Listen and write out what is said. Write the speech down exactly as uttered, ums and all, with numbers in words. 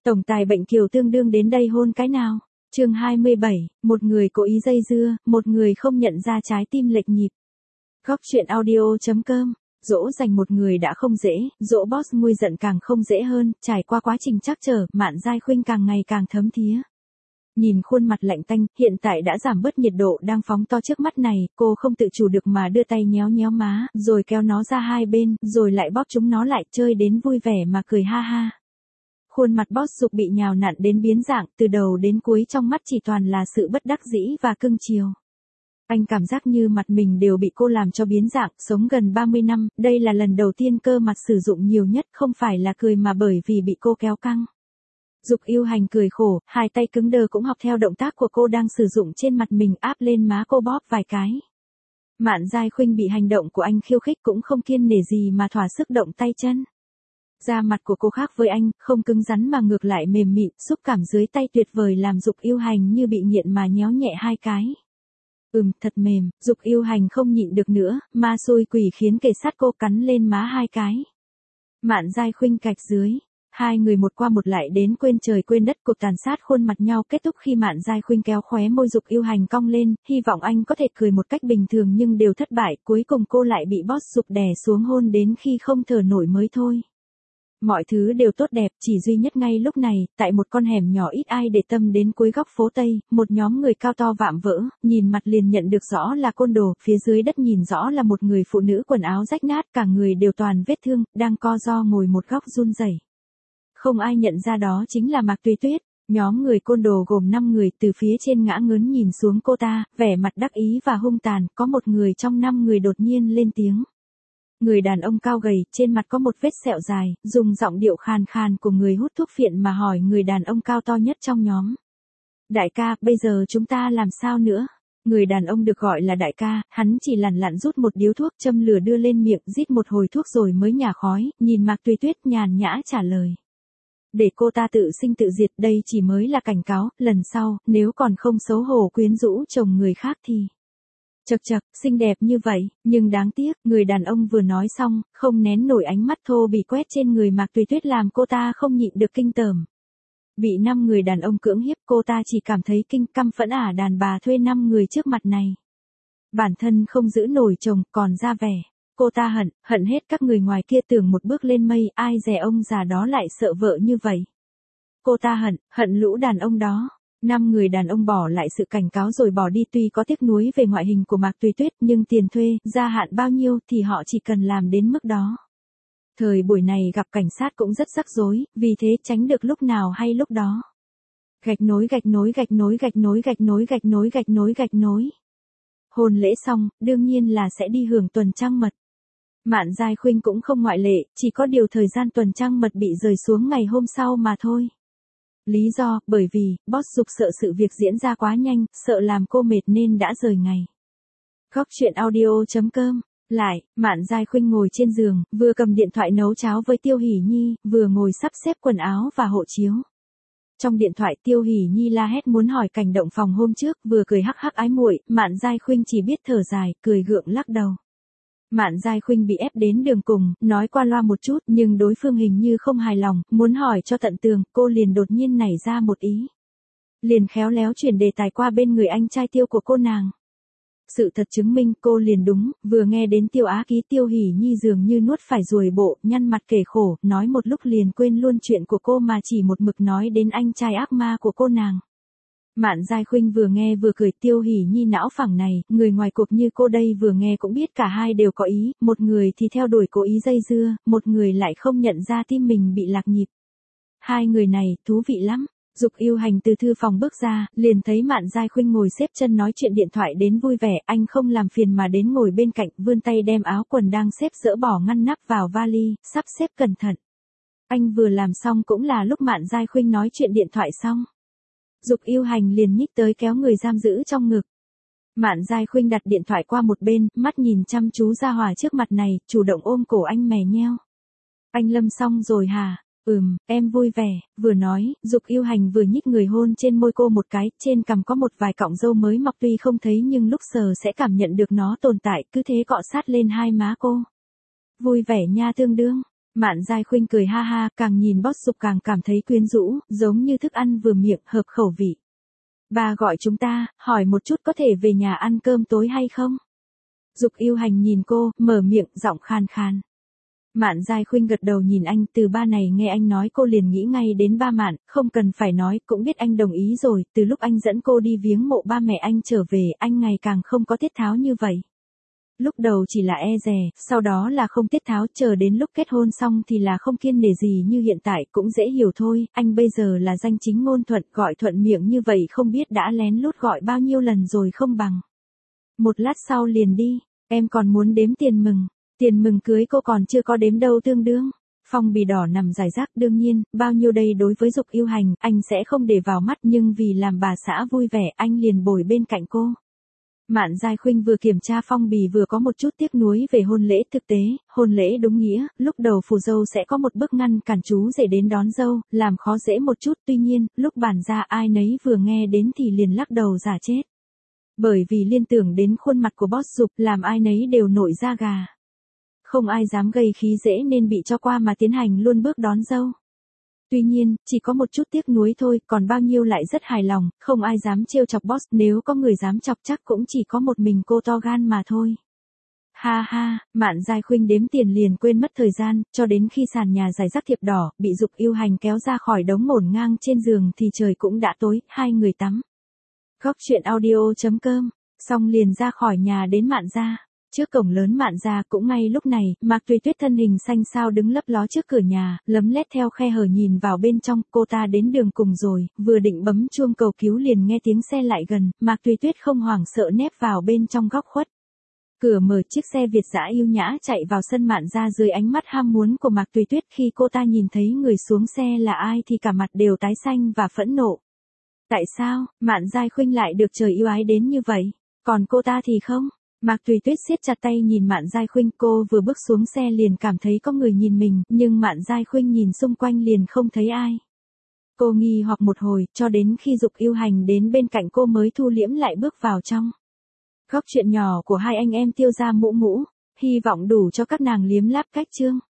Tổng tài bệnh kiều tương đương đến đây hôn cái nào? Chương hai mươi bảy, một người cố ý dây dưa, một người không nhận ra trái tim lệch nhịp. Góc truyện audio.com. Dỗ dành một người đã không dễ, dỗ boss nguôi giận càng không dễ hơn, trải qua quá trình trắc trở, Mạn Giai Khuynh càng ngày càng thấm thía. Nhìn khuôn mặt lạnh tanh, hiện tại đã giảm bớt nhiệt độ đang phóng to trước mắt này, cô không tự chủ được mà đưa tay nhéo nhéo má, rồi kéo nó ra hai bên, rồi lại bóp chúng nó lại, chơi đến vui vẻ mà cười ha ha. Khuôn mặt boss Dục bị nhào nặn đến biến dạng, từ đầu đến cuối trong mắt chỉ toàn là sự bất đắc dĩ và cưng chiều. Anh cảm giác như mặt mình đều bị cô làm cho biến dạng, sống gần ba mươi năm, đây là lần đầu tiên cơ mặt sử dụng nhiều nhất, không phải là cười mà bởi vì bị cô kéo căng. Dục Yêu Hành cười khổ, hai tay cứng đờ cũng học theo động tác của cô đang sử dụng trên mặt mình, áp lên má cô bóp vài cái. Mạn Giai Khuynh bị hành động của anh khiêu khích cũng không kiêng nể gì mà thỏa sức động tay chân. Da mặt của cô khác với anh, không cứng rắn mà ngược lại mềm mịn, xúc cảm dưới tay tuyệt vời làm Dục Yêu Hành như bị nghiện mà nhéo nhẹ hai cái. Ừm, thật mềm, Dục Yêu Hành không nhịn được nữa, ma xui quỷ khiến kề sát cô cắn lên má hai cái. Mạn Giai Khuynh cạch dưới. Hai người một qua một lại đến quên trời quên đất, cuộc tàn sát khuôn mặt nhau kết thúc khi Mạn Giai Khuynh kéo khóe môi Dục Yêu Hành cong lên, hy vọng anh có thể cười một cách bình thường nhưng đều thất bại, cuối cùng cô lại bị boss Dục đè xuống hôn đến khi không thở nổi mới thôi. Mọi thứ đều tốt đẹp, chỉ duy nhất ngay lúc này, tại một con hẻm nhỏ ít ai để tâm đến cuối góc phố Tây, một nhóm người cao to vạm vỡ, nhìn mặt liền nhận được rõ là côn đồ, phía dưới đất nhìn rõ là một người phụ nữ quần áo rách nát, cả người đều toàn vết thương, đang co ro ngồi một góc run rẩy. Không ai nhận ra đó chính là Mạc Tuy Tuyết. Nhóm người côn đồ gồm năm người, từ phía trên ngã ngớn nhìn xuống cô ta, vẻ mặt đắc ý và hung tàn, có một người trong năm người đột nhiên lên tiếng. Người đàn ông cao gầy, trên mặt có một vết sẹo dài, dùng giọng điệu khàn khàn của người hút thuốc phiện mà hỏi người đàn ông cao to nhất trong nhóm. Đại ca, bây giờ chúng ta làm sao nữa? Người đàn ông được gọi là đại ca, hắn chỉ lằn lặn rút một điếu thuốc châm lửa đưa lên miệng, rít một hồi thuốc rồi mới nhả khói, nhìn Mạc Tuy Tuyết nhàn nhã trả lời. Để cô ta tự sinh tự diệt, đây chỉ mới là cảnh cáo, lần sau, nếu còn không xấu hổ quyến rũ chồng người khác thì... Chật chật, xinh đẹp như vậy, nhưng đáng tiếc, người đàn ông vừa nói xong, không nén nổi ánh mắt thô bỉ quét trên người Mạc Tuy Tuyết làm cô ta không nhịn được kinh tởm. Bị năm người đàn ông cưỡng hiếp, cô ta chỉ cảm thấy kinh căm phẫn ả đàn bà thuê năm người trước mặt này. Bản thân không giữ nổi chồng, còn ra vẻ. Cô ta hận, hận hết các người ngoài kia tưởng một bước lên mây, ai dè ông già đó lại sợ vợ như vậy. Cô ta hận, hận lũ đàn ông đó. Năm người đàn ông bỏ lại sự cảnh cáo rồi bỏ đi, tuy có tiếc nuối về ngoại hình của Mạc Tuy Tuyết nhưng tiền thuê, gia hạn bao nhiêu thì họ chỉ cần làm đến mức đó. Thời buổi này gặp cảnh sát cũng rất rắc rối, vì thế tránh được lúc nào hay lúc đó. Gạch nối gạch nối gạch nối gạch nối gạch nối gạch nối gạch nối gạch nối. Hôn lễ xong, đương nhiên là sẽ đi hưởng tuần trăng mật. Mạn Giai Khuynh cũng không ngoại lệ, chỉ có điều thời gian tuần trăng mật bị rời xuống ngày hôm sau mà thôi. Lý do, bởi vì, boss Dục sợ sự việc diễn ra quá nhanh, sợ làm cô mệt nên đã rời ngày. Góc truyện audio.com. Lại, Mạn Giai Khuynh ngồi trên giường, vừa cầm điện thoại nấu cháo với Tiêu Hỷ Nhi, vừa ngồi sắp xếp quần áo và hộ chiếu. Trong điện thoại Tiêu Hỷ Nhi la hét muốn hỏi cảnh động phòng hôm trước, vừa cười hắc hắc ái muội, Mạn Giai Khuynh chỉ biết thở dài, cười gượng lắc đầu. Mạn Giai Khuynh bị ép đến đường cùng, nói qua loa một chút, nhưng đối phương hình như không hài lòng, muốn hỏi cho tận tường, cô liền đột nhiên nảy ra một ý. Liền khéo léo chuyển đề tài qua bên người anh trai Tiêu của cô nàng. Sự thật chứng minh cô liền đúng, vừa nghe đến Tiêu Á Ký, Tiêu Hỷ Nhi dường như nuốt phải ruồi bộ, nhăn mặt kể khổ, nói một lúc liền quên luôn chuyện của cô mà chỉ một mực nói đến anh trai ác ma của cô nàng. Mạn Giai Khuynh vừa nghe vừa cười, Tiêu Hỷ Nhi não phẳng này, người ngoài cuộc như cô đây vừa nghe cũng biết cả hai đều có ý, một người thì theo đuổi cố ý dây dưa, một người lại không nhận ra tim mình bị lạc nhịp. Hai người này, thú vị lắm. Dục Yêu Hành từ thư phòng bước ra, liền thấy Mạn Giai Khuynh ngồi xếp chân nói chuyện điện thoại đến vui vẻ, anh không làm phiền mà đến ngồi bên cạnh, vươn tay đem áo quần đang xếp dỡ bỏ ngăn nắp vào vali, sắp xếp cẩn thận. Anh vừa làm xong cũng là lúc Mạn Giai Khuynh nói chuyện điện thoại xong. Dục Yêu Hành liền nhích tới kéo người giam giữ trong ngực. Mạn Giai Khuynh đặt điện thoại qua một bên, mắt nhìn chăm chú ra hòa trước mặt này, chủ động ôm cổ anh mè nheo. Anh lâm xong rồi hả? Ừm, em vui vẻ, vừa nói, Dục Yêu Hành vừa nhích người hôn trên môi cô một cái, trên cằm có một vài cọng râu mới mọc tuy không thấy nhưng lúc sờ sẽ cảm nhận được nó tồn tại, cứ thế cọ sát lên hai má cô. Vui vẻ nha tương đương. Mạn Giai Khuynh cười ha ha, càng nhìn Boss Dục càng cảm thấy quyến rũ, giống như thức ăn vừa miệng, hợp khẩu vị. Ba gọi chúng ta, hỏi một chút có thể về nhà ăn cơm tối hay không? Dục Yêu Hành nhìn cô, mở miệng, giọng khan khan. Mạn Giai Khuynh gật đầu nhìn anh, từ ba này nghe anh nói cô liền nghĩ ngay đến ba Mạn, không cần phải nói, cũng biết anh đồng ý rồi, từ lúc anh dẫn cô đi viếng mộ ba mẹ anh trở về, anh ngày càng không có tiết tháo như vậy. Lúc đầu chỉ là e dè, sau đó là không tiết tháo, chờ đến lúc kết hôn xong thì là không kiêng nể gì như hiện tại, cũng dễ hiểu thôi, anh bây giờ là danh chính ngôn thuận, gọi thuận miệng như vậy không biết đã lén lút gọi bao nhiêu lần rồi không bằng. Một lát sau liền đi, em còn muốn đếm tiền mừng. Tiền mừng cưới cô còn chưa có đếm đâu tương đương. Phong bì đỏ nằm rải rác, đương nhiên, bao nhiêu đây đối với Dục Yêu Hành, anh sẽ không để vào mắt, nhưng vì làm bà xã vui vẻ, anh liền bồi bên cạnh cô. Mạn Giai Khuynh vừa kiểm tra phong bì vừa có một chút tiếc nuối về hôn lễ. Thực tế, hôn lễ đúng nghĩa, lúc đầu phù dâu sẽ có một bước ngăn cản chú rể đến đón dâu, làm khó dễ một chút, tuy nhiên, lúc bàn ra ai nấy vừa nghe đến thì liền lắc đầu giả chết. Bởi vì liên tưởng đến khuôn mặt của Boss Dục, làm ai nấy đều nổi da gà. Không ai dám gây khí dễ nên bị cho qua mà tiến hành luôn bước đón dâu. Tuy nhiên, chỉ có một chút tiếc nuối thôi, còn bao nhiêu lại rất hài lòng, không ai dám trêu chọc Boss, nếu có người dám chọc chắc cũng chỉ có một mình cô to gan mà thôi. Ha ha, Mạn Giai Khuynh đếm tiền liền quên mất thời gian, cho đến khi sàn nhà rải rác thiệp đỏ, bị Dục Yêu Hành kéo ra khỏi đống ngổn ngang trên giường thì trời cũng đã tối, hai người tắm. Góc truyện audio chấm com, xong liền ra khỏi nhà đến Mạn gia. Trước cổng lớn Mạn gia cũng ngay lúc này, Mạc Tùy Tuyết thân hình xanh xao đứng lấp ló trước cửa nhà, lấm lét theo khe hở nhìn vào bên trong, cô ta đến đường cùng rồi, vừa định bấm chuông cầu cứu liền nghe tiếng xe lại gần, Mạc Tùy Tuyết không hoảng sợ nép vào bên trong góc khuất. Cửa mở, chiếc xe Việt dã yêu nhã chạy vào sân Mạn gia dưới ánh mắt ham muốn của Mạc Tùy Tuyết. Khi cô ta nhìn thấy người xuống xe là ai thì cả mặt đều tái xanh và phẫn nộ. Tại sao, Mạn Giai Khuynh lại được trời yêu ái đến như vậy, còn cô ta thì không? Mạc Tùy Tuyết siết chặt tay nhìn Mạn Giai Khuynh, cô vừa bước xuống xe liền cảm thấy có người nhìn mình, nhưng Mạn Giai Khuynh nhìn xung quanh liền không thấy ai. Cô nghi hoặc một hồi, cho đến khi Dục Yêu Hành đến bên cạnh cô mới thu liễm lại bước vào trong. Góc chuyện nhỏ của hai anh em Tiêu Gia Mũ Mũ, hy vọng đủ cho các nàng liếm láp cách chương.